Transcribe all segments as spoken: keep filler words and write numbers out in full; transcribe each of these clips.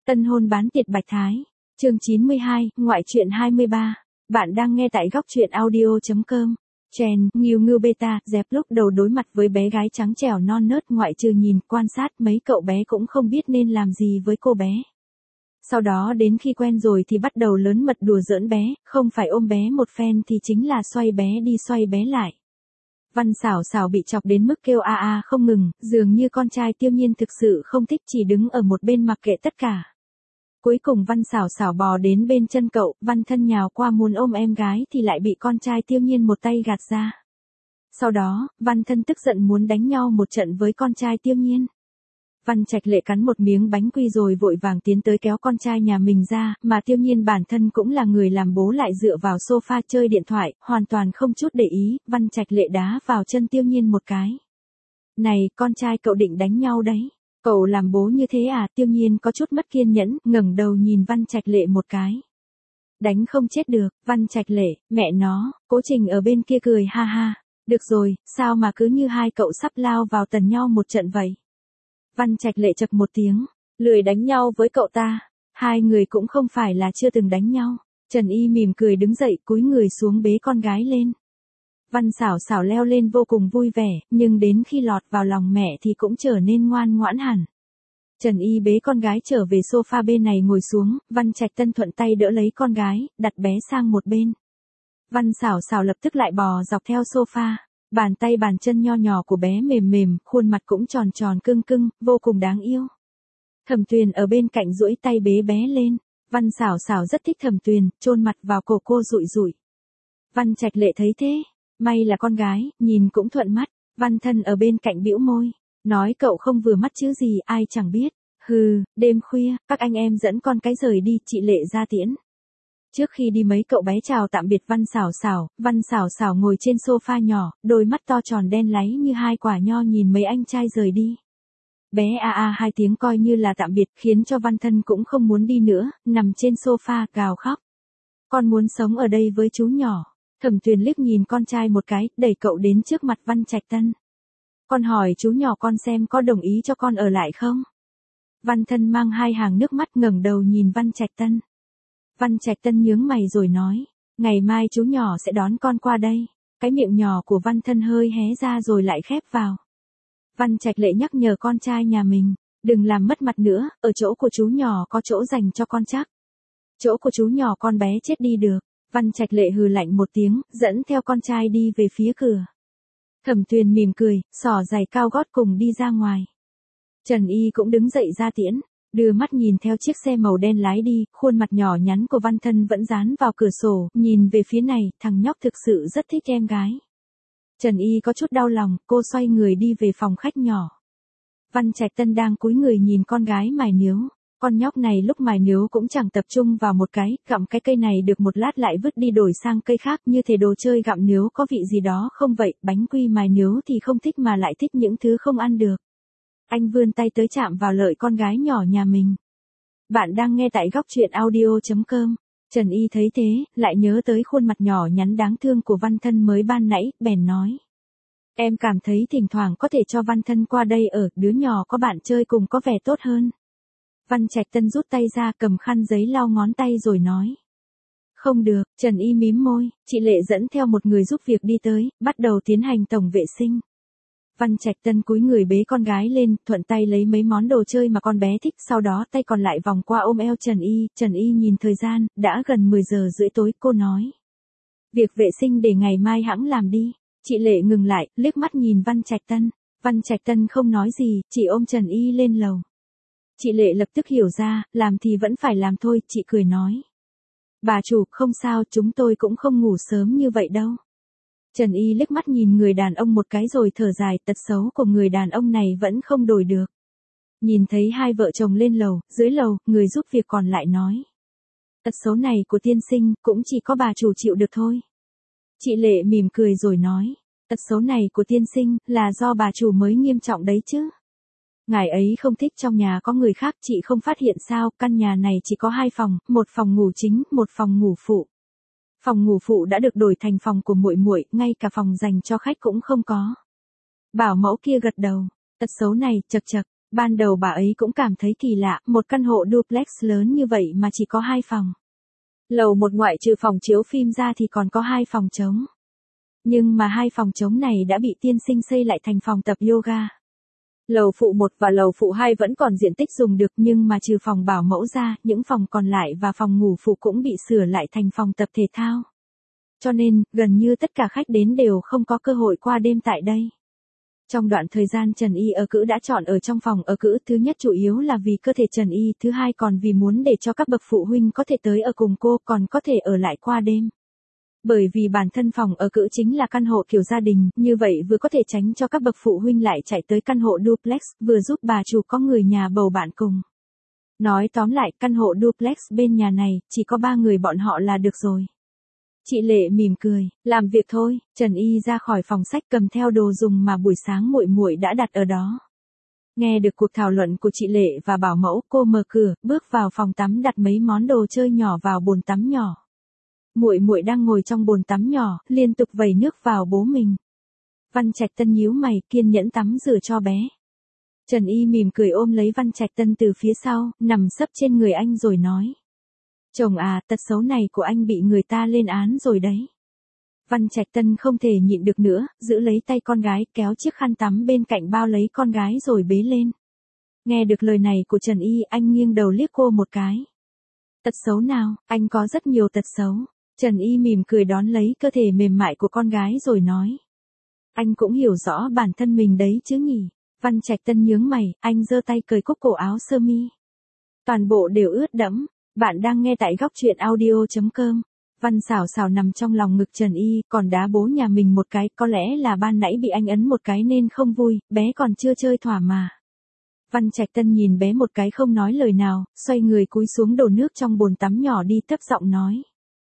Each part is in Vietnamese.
Tân hôn bán tiệt Bạch Thái. Chương chín mươi hai, ngoại truyện hai mươi ba. Bạn đang nghe tại góc truyện audio chấm com. Chen, Ngưu Ngưu Beta, dẹp lúc đầu đối mặt với bé gái trắng trẻo non nớt, ngoại trừ nhìn, quan sát, mấy cậu bé cũng không biết nên làm gì với cô bé. Sau đó đến khi quen rồi thì bắt đầu lớn mật đùa giỡn bé, không phải ôm bé một phen thì chính là xoay bé đi xoay bé lại. Văn Xảo Xảo bị chọc đến mức kêu a a không ngừng, dường như con trai Tiêu Nhiên thực sự không thích, chỉ đứng ở một bên mặc kệ tất cả. Cuối cùng Văn Xảo Xảo bò đến bên chân cậu, Văn Thân nhào qua muốn ôm em gái thì lại bị con trai Tiêu Nhiên một tay gạt ra. Sau đó, Văn Thân tức giận muốn đánh nhau một trận với con trai Tiêu Nhiên. Văn Trạch Lệ cắn một miếng bánh quy rồi vội vàng tiến tới kéo con trai nhà mình ra, mà Tiêu Nhiên bản thân cũng là người làm bố lại dựa vào sofa chơi điện thoại, hoàn toàn không chút để ý. Văn Trạch Lệ đá vào chân Tiêu Nhiên một cái. Này, con trai cậu định đánh nhau đấy. Cậu làm bố như thế à? Tiêu Nhiên có chút mất kiên nhẫn, ngẩng đầu nhìn Văn Trạch Lệ một cái. Đánh không chết được. Văn Trạch Lệ, mẹ nó. Cố Trình ở bên kia cười ha ha. Được rồi, sao mà cứ như hai cậu sắp lao vào tần nhau một trận vậy? Văn Trạch Lệ chậc một tiếng, lười đánh nhau với cậu ta. Hai người cũng không phải là chưa từng đánh nhau. Trần Y mỉm cười đứng dậy, cúi người xuống bế con gái lên. Văn Xảo Xảo leo lên vô cùng vui vẻ, nhưng đến khi lọt vào lòng mẹ thì cũng trở nên ngoan ngoãn hẳn. Trần Y bế con gái trở về sofa bên này ngồi xuống, Văn Trạch Tân thuận tay đỡ lấy con gái, đặt bé sang một bên. Văn Xảo Xảo lập tức lại bò dọc theo sofa. Bàn tay bàn chân nho nhỏ của bé mềm mềm, khuôn mặt cũng tròn tròn cưng cưng, vô cùng đáng yêu. Thẩm Tuyền ở bên cạnh duỗi tay bế bé lên. Văn Xảo Xảo rất thích Thẩm Tuyền, chôn mặt vào cổ cô rụi rụi. Văn Trạch Lệ thấy thế, may là con gái, nhìn cũng thuận mắt. Văn Thân ở bên cạnh bĩu môi, nói cậu không vừa mắt chứ gì, ai chẳng biết. Hừ, đêm khuya, các anh em dẫn con cái rời đi, chị Lệ ra tiễn. Trước khi đi mấy cậu bé chào tạm biệt Văn Xảo Xảo, Văn Xảo Xảo ngồi trên sofa nhỏ, đôi mắt to tròn đen láy như hai quả nho nhìn mấy anh trai rời đi. Bé a a hai tiếng coi như là tạm biệt, khiến cho Văn Thân cũng không muốn đi nữa, nằm trên sofa gào khóc. Con muốn sống ở đây với chú nhỏ. Thẩm Tuyền liếc nhìn con trai một cái, đẩy cậu đến trước mặt Văn Trạch Tân. Con hỏi chú nhỏ con xem có đồng ý cho con ở lại không? Văn Thân mang hai hàng nước mắt ngẩng đầu nhìn Văn Trạch Tân. Văn Trạch Tân nhướng mày rồi nói, ngày mai chú nhỏ sẽ đón con qua đây. Cái miệng nhỏ của Văn Thân hơi hé ra rồi lại khép vào. Văn Trạch Lệ nhắc nhở con trai nhà mình, đừng làm mất mặt nữa, ở chỗ của chú nhỏ có chỗ dành cho con chắc. Chỗ của chú nhỏ con bé chết đi được. Văn Trạch Lệ hừ lạnh một tiếng, dẫn theo con trai đi về phía cửa. Thẩm Tuyền mỉm cười, xỏ giày cao gót cùng đi ra ngoài. Trần Y cũng đứng dậy ra tiễn, đưa mắt nhìn theo chiếc xe màu đen lái đi, khuôn mặt nhỏ nhắn của Văn Thân vẫn dán vào cửa sổ, nhìn về phía này, thằng nhóc thực sự rất thích em gái. Trần Y có chút đau lòng, cô xoay người đi về phòng khách nhỏ. Văn Trạch Tân đang cúi người nhìn con gái mài níu. Con nhóc này lúc mài níu cũng chẳng tập trung vào một cái, gặm cái cây này được một lát lại vứt đi đổi sang cây khác, như thể đồ chơi gặm níu có vị gì đó không vậy, bánh quy mài níu thì không thích mà lại thích những thứ không ăn được. Anh vươn tay tới chạm vào lợi con gái nhỏ nhà mình. Bạn đang nghe tại góc truyện audio chấm com. Trần Y thấy thế, lại nhớ tới khuôn mặt nhỏ nhắn đáng thương của Văn Thân mới ban nãy, bèn nói. Em cảm thấy thỉnh thoảng có thể cho Văn Thân qua đây ở, đứa nhỏ có bạn chơi cùng có vẻ tốt hơn. Văn Trạch Tân rút tay ra cầm khăn giấy lau ngón tay rồi nói. Không được, Trần Y mím môi, chị Lệ dẫn theo một người giúp việc đi tới, bắt đầu tiến hành tổng vệ sinh. Văn Trạch Tân cúi người bế con gái lên, thuận tay lấy mấy món đồ chơi mà con bé thích, sau đó tay còn lại vòng qua ôm eo Trần Y. Trần Y nhìn thời gian, đã gần mười giờ rưỡi tối, cô nói. Việc vệ sinh để ngày mai hẵng làm đi. Chị Lệ ngừng lại, liếc mắt nhìn Văn Trạch Tân. Văn Trạch Tân không nói gì, chỉ ôm Trần Y lên lầu. Chị Lệ lập tức hiểu ra, làm thì vẫn phải làm thôi, chị cười nói. Bà chủ, không sao, chúng tôi cũng không ngủ sớm như vậy đâu. Trần Y liếc mắt nhìn người đàn ông một cái rồi thở dài, tật xấu của người đàn ông này vẫn không đổi được. Nhìn thấy hai vợ chồng lên lầu, dưới lầu, người giúp việc còn lại nói. Tật xấu này của tiên sinh, cũng chỉ có bà chủ chịu được thôi. Chị Lệ mỉm cười rồi nói. Tật xấu này của tiên sinh, là do bà chủ mới nghiêm trọng đấy chứ. Ngài ấy không thích trong nhà có người khác, chị không phát hiện sao, căn nhà này chỉ có hai phòng, một phòng ngủ chính, một phòng ngủ phụ. Phòng ngủ phụ đã được đổi thành phòng của muội muội, ngay cả phòng dành cho khách cũng không có. Bảo mẫu kia gật đầu, tật xấu này, chật chật, Ban đầu bà ấy cũng cảm thấy kỳ lạ, một căn hộ duplex lớn như vậy mà chỉ có hai phòng. Lầu một ngoại trừ phòng chiếu phim ra thì còn có hai phòng trống. Nhưng mà hai phòng trống này đã bị tiên sinh xây lại thành phòng tập yoga. Lầu phụ một và lầu phụ hai vẫn còn diện tích dùng được nhưng mà trừ phòng bảo mẫu ra, những phòng còn lại và phòng ngủ phụ cũng bị sửa lại thành phòng tập thể thao. Cho nên, gần như tất cả khách đến đều không có cơ hội qua đêm tại đây. Trong đoạn thời gian Trần Y ở cữ đã chọn ở trong phòng ở cữ, thứ nhất chủ yếu là vì cơ thể Trần Y, thứ hai còn vì muốn để cho các bậc phụ huynh có thể tới ở cùng cô, còn có thể ở lại qua đêm. Bởi vì bản thân phòng ở cữ chính là căn hộ kiểu gia đình, như vậy vừa có thể tránh cho các bậc phụ huynh lại chạy tới căn hộ duplex, vừa giúp bà chủ có người nhà bầu bạn cùng. Nói tóm lại, căn hộ duplex bên nhà này, chỉ có ba người bọn họ là được rồi. Chị Lệ mỉm cười, làm việc thôi. Trần Y ra khỏi phòng sách cầm theo đồ dùng mà buổi sáng muội muội đã đặt ở đó. Nghe được cuộc thảo luận của chị Lệ và bảo mẫu, cô mở cửa, bước vào phòng tắm đặt mấy món đồ chơi nhỏ vào bồn tắm nhỏ. Muội muội đang ngồi trong bồn tắm nhỏ, liên tục vẩy nước vào bố mình. Văn Trạch Tân nhíu mày, kiên nhẫn tắm rửa cho bé. Trần Y mỉm cười ôm lấy Văn Trạch Tân từ phía sau, nằm sấp trên người anh rồi nói. Chồng à, tật xấu này của anh bị người ta lên án rồi đấy. Văn Trạch Tân không thể nhịn được nữa, giữ lấy tay con gái, kéo chiếc khăn tắm bên cạnh bao lấy con gái rồi bế lên. Nghe được lời này của Trần Y, anh nghiêng đầu liếc cô một cái. Tật xấu nào, anh có rất nhiều tật xấu. Trần Y mỉm cười đón lấy cơ thể mềm mại của con gái rồi nói. Anh cũng hiểu rõ bản thân mình đấy chứ nhỉ. Văn Trạch Tân nhướng mày, anh giơ tay cởi cúc cổ áo sơ mi. Toàn bộ đều ướt đẫm. Bạn đang nghe tại góc truyện audio chấm com. Văn Xảo Xảo nằm trong lòng ngực Trần Y, còn đá bố nhà mình một cái, có lẽ là ban nãy bị anh ấn một cái nên không vui, bé còn chưa chơi thỏa mà. Văn Trạch Tân nhìn bé một cái không nói lời nào, xoay người cúi xuống đổ nước trong bồn tắm nhỏ đi, thấp giọng nói.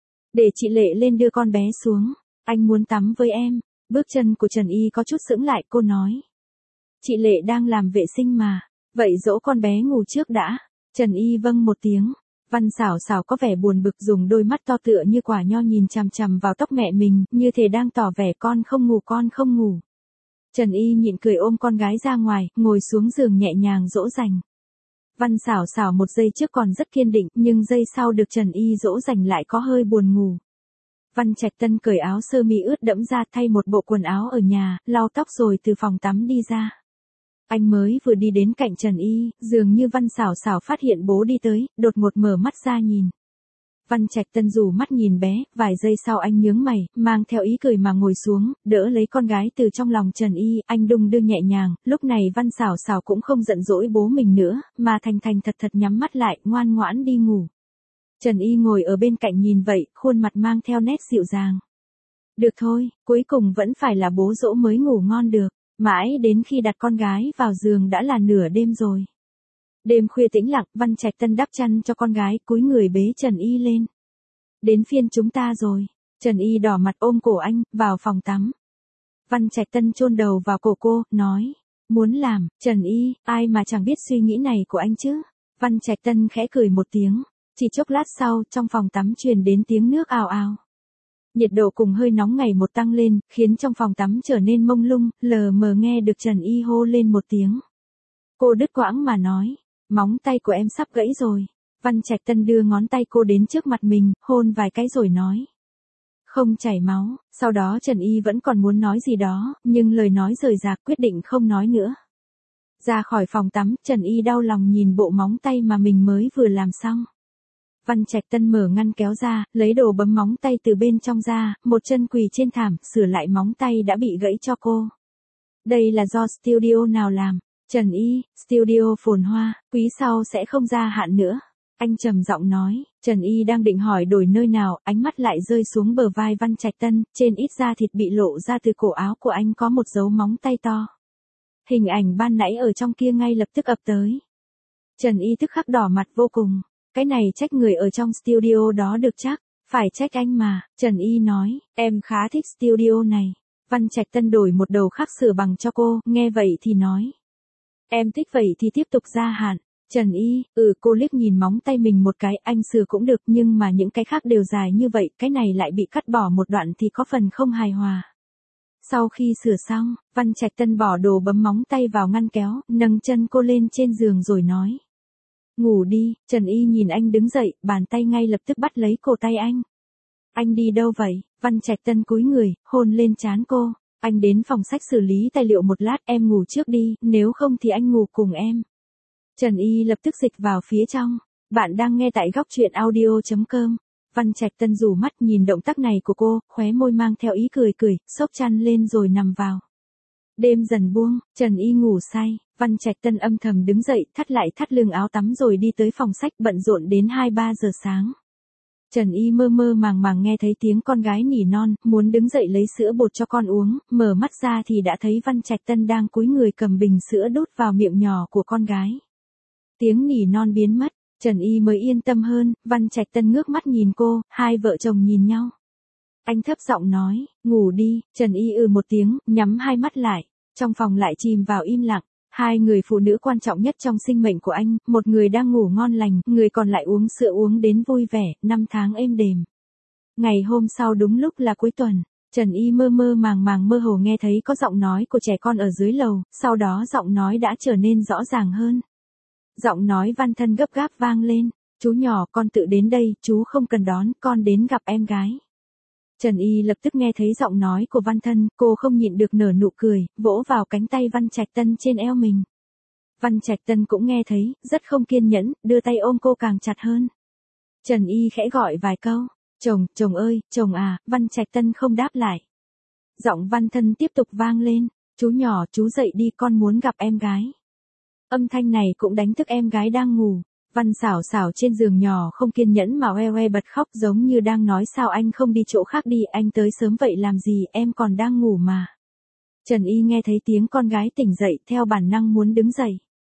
Để chị Lệ lên đưa con bé xuống, anh muốn tắm với em. Bước chân của Trần Y có chút sững lại, cô nói. Chị Lệ đang làm vệ sinh mà, vậy dỗ con bé ngủ trước đã. Trần Y vâng một tiếng. Văn Xảo Xảo có vẻ buồn bực dùng đôi mắt to tựa như quả nho nhìn chằm chằm vào tóc mẹ mình, như thể đang tỏ vẻ con không ngủ con không ngủ. Trần Y nhịn cười ôm con gái ra ngoài, ngồi xuống giường nhẹ nhàng dỗ dành. Văn Xảo Xảo một giây trước còn rất kiên định, nhưng giây sau được Trần Y dỗ dành lại có hơi buồn ngủ. Văn Trạch Tân cởi áo sơ mi ướt đẫm ra, thay một bộ quần áo ở nhà, lau tóc rồi từ phòng tắm đi ra. Anh mới vừa đi đến cạnh Trần Y, dường như Văn Xảo Xảo phát hiện bố đi tới, đột ngột mở mắt ra nhìn. Văn Trạch Tân rủ mắt nhìn bé, vài giây sau anh nhướng mày, mang theo ý cười mà ngồi xuống, đỡ lấy con gái từ trong lòng Trần Y, anh đung đưa nhẹ nhàng, lúc này Văn Xảo Xảo cũng không giận dỗi bố mình nữa, mà thành thành thật thật nhắm mắt lại, ngoan ngoãn đi ngủ. Trần Y ngồi ở bên cạnh nhìn vậy, khuôn mặt mang theo nét dịu dàng. Được thôi, cuối cùng vẫn phải là bố dỗ mới ngủ ngon được. Mãi đến khi đặt con gái vào giường đã là nửa đêm rồi. Đêm khuya tĩnh lặng, Văn Trạch Tân đắp chăn cho con gái, cúi người bế Trần Y lên. Đến phiên chúng ta rồi. Trần Y đỏ mặt ôm cổ anh, vào phòng tắm. Văn Trạch Tân chôn đầu vào cổ cô, nói. Muốn làm, Trần Y, ai mà chẳng biết suy nghĩ này của anh chứ. Văn Trạch Tân khẽ cười một tiếng. Chỉ chốc lát sau, trong phòng tắm truyền đến tiếng nước ào ào. Nhiệt độ cùng hơi nóng ngày một tăng lên, khiến trong phòng tắm trở nên mông lung, lờ mờ nghe được Trần Y hô lên một tiếng. Cô đứt quãng mà nói, móng tay của em sắp gãy rồi. Văn Trạch Tân đưa ngón tay cô đến trước mặt mình, hôn vài cái rồi nói. Không chảy máu, sau đó Trần Y vẫn còn muốn nói gì đó, nhưng lời nói rời rạc quyết định không nói nữa. Ra khỏi phòng tắm, Trần Y đau lòng nhìn bộ móng tay mà mình mới vừa làm xong. Văn Trạch Tân mở ngăn kéo ra, lấy đồ bấm móng tay từ bên trong ra, một chân quỳ trên thảm, sửa lại móng tay đã bị gãy cho cô. Đây là do studio nào làm? Trần Y, studio phồn hoa, quý sau sẽ không gia hạn nữa. Anh trầm giọng nói, Trần Y đang định hỏi đổi nơi nào, ánh mắt lại rơi xuống bờ vai Văn Trạch Tân, trên ít da thịt bị lộ ra từ cổ áo của anh có một dấu móng tay to. Hình ảnh ban nãy ở trong kia ngay lập tức ập tới. Trần Y tức khắc đỏ mặt vô cùng. Cái này trách người ở trong studio đó được chắc, phải trách anh mà. Trần Y nói, em khá thích studio này. Văn Trạch Tân đổi một đầu khác sửa bằng cho cô, nghe vậy thì nói. Em thích vậy thì tiếp tục gia hạn. Trần Y, ừ cô liếc nhìn móng tay mình một cái, anh sửa cũng được nhưng mà những cái khác đều dài như vậy, cái này lại bị cắt bỏ một đoạn thì có phần không hài hòa. Sau khi sửa xong, Văn Trạch Tân bỏ đồ bấm móng tay vào ngăn kéo, nâng chân cô lên trên giường rồi nói. Ngủ đi. Trần Y nhìn anh đứng dậy, bàn tay ngay lập tức bắt lấy cổ tay anh. Anh đi đâu vậy? Văn Trạch Tân cúi người, hôn lên trán cô. Anh đến phòng sách xử lý tài liệu một lát, em ngủ trước đi, nếu không thì anh ngủ cùng em. Trần Y lập tức dịch vào phía trong. Bạn đang nghe tại góc truyện audio chấm com. Văn Trạch Tân rủ mắt nhìn động tác này của cô, khóe môi mang theo ý cười cười, xốc chăn lên rồi nằm vào. Đêm dần buông, Trần Y ngủ say, Văn Trạch Tân âm thầm đứng dậy, thắt lại thắt lưng áo tắm rồi đi tới phòng sách bận rộn đến hai ba giờ sáng. Trần Y mơ mơ màng màng nghe thấy tiếng con gái nỉ non, muốn đứng dậy lấy sữa bột cho con uống, mở mắt ra thì đã thấy Văn Trạch Tân đang cúi người cầm bình sữa đút vào miệng nhỏ của con gái. Tiếng nỉ non biến mất, Trần Y mới yên tâm hơn, Văn Trạch Tân ngước mắt nhìn cô, hai vợ chồng nhìn nhau. Anh thấp giọng nói, ngủ đi. Trần Y ừ một tiếng, nhắm hai mắt lại, trong phòng lại chìm vào im lặng. Hai người phụ nữ quan trọng nhất trong sinh mệnh của anh, một người đang ngủ ngon lành, người còn lại uống sữa uống đến vui vẻ, năm tháng êm đềm. Ngày hôm sau đúng lúc là cuối tuần, Trần Y mơ mơ màng màng mơ hồ nghe thấy có giọng nói của trẻ con ở dưới lầu, sau đó giọng nói đã trở nên rõ ràng hơn. Giọng nói Văn Thân gấp gáp vang lên, chú nhỏ con tự đến đây, chú không cần đón, con đến gặp em gái. Trần Y lập tức nghe thấy giọng nói của Văn Thân, cô không nhịn được nở nụ cười, vỗ vào cánh tay Văn Trạch Tân trên eo mình. Văn Trạch Tân cũng nghe thấy, rất không kiên nhẫn, đưa tay ôm cô càng chặt hơn. Trần Y khẽ gọi vài câu, chồng, chồng ơi, chồng à, Văn Trạch Tân không đáp lại. Giọng Văn Thân tiếp tục vang lên, chú nhỏ, chú dậy đi, con muốn gặp em gái. Âm thanh này cũng đánh thức em gái đang ngủ. Văn Xảo Xảo trên giường nhỏ không kiên nhẫn mà oe oe bật khóc giống như đang nói sao anh không đi chỗ khác đi, anh tới sớm vậy làm gì, em còn đang ngủ mà. Trần Y nghe thấy tiếng con gái tỉnh dậy, theo bản năng muốn đứng dậy.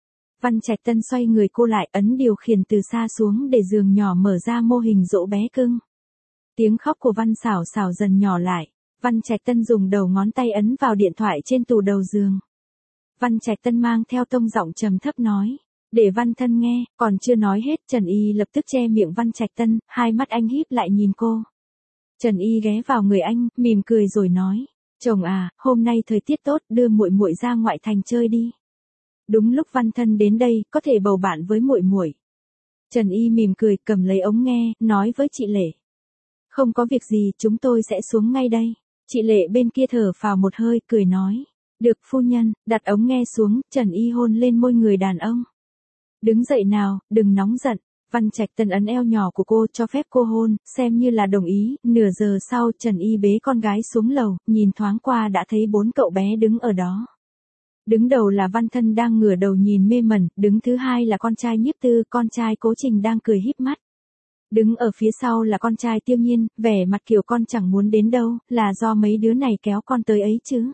Văn Trạch Tân xoay người cô lại, ấn điều khiển từ xa xuống để giường nhỏ mở ra mô hình dỗ bé cưng. Tiếng khóc của Văn Xảo Xảo dần nhỏ lại, Văn Trạch Tân dùng đầu ngón tay ấn vào điện thoại trên tủ đầu giường. Văn Trạch Tân mang theo tông giọng trầm thấp nói. Để Văn Thân nghe, còn chưa nói hết, Trần Y lập tức che miệng Văn Trạch Tân, hai mắt anh híp lại nhìn cô. Trần Y ghé vào người anh, mỉm cười rồi nói, chồng à, hôm nay thời tiết tốt, đưa muội muội ra ngoại thành chơi đi. Đúng lúc Văn Thân đến đây, có thể bầu bạn với muội muội. Trần Y mỉm cười, cầm lấy ống nghe, nói với chị Lệ. Không có việc gì, chúng tôi sẽ xuống ngay đây. Chị Lệ bên kia thở phào một hơi, cười nói. Được phu nhân, đặt ống nghe xuống, Trần Y hôn lên môi người đàn ông. Đứng dậy nào, đừng nóng giận. Văn Trạch Tân ấn eo nhỏ của cô, cho phép cô hôn, xem như là đồng ý. Nửa giờ sau, Trần Y bế con gái xuống lầu, nhìn thoáng qua đã thấy bốn cậu bé đứng ở đó. Đứng đầu là Văn Thân đang ngửa đầu nhìn mê mẩn, đứng thứ hai là con trai Nhiếp Tư, con trai Cố Trình đang cười híp mắt. Đứng ở phía sau là con trai Tiêu Nhiên, vẻ mặt kiểu con chẳng muốn đến đâu, là do mấy đứa này kéo con tới ấy chứ.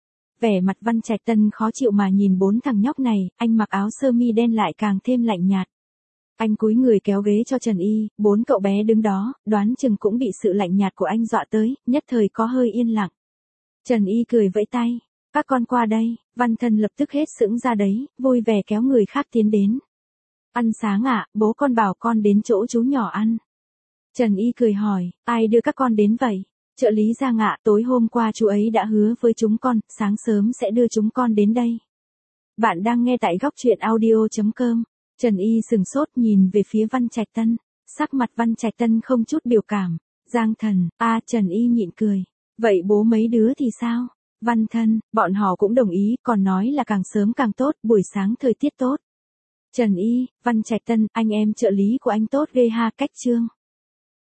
Vẻ mặt Văn Trạch Tân khó chịu mà nhìn bốn thằng nhóc này, anh mặc áo sơ mi đen lại càng thêm lạnh nhạt. Anh cúi người kéo ghế cho Trần Y, bốn cậu bé đứng đó, đoán chừng cũng bị sự lạnh nhạt của anh dọa tới, nhất thời có hơi yên lặng. Trần Y cười vẫy tay, các con qua đây, Văn Thân lập tức hết sững ra đấy, vui vẻ kéo người khác tiến đến. Ăn sáng ạ, à, bố con bảo con đến chỗ chú nhỏ ăn. Trần Y cười hỏi, ai đưa các con đến vậy? Trợ lý Giang ạ, tối hôm qua chú ấy đã hứa với chúng con, sáng sớm sẽ đưa chúng con đến đây. Bạn đang nghe tại góc truyện audio chấm com. Trần Y sừng sốt nhìn về phía Văn Trạch Tân. Sắc mặt Văn Trạch Tân không chút biểu cảm. Giang Thần, a à, Trần Y nhịn cười. Vậy bố mấy đứa thì sao? Văn Thân, bọn họ cũng đồng ý, còn nói là càng sớm càng tốt, buổi sáng thời tiết tốt. Trần Y, Văn Trạch Tân, anh em trợ lý của anh tốt ghê ha, cách trương.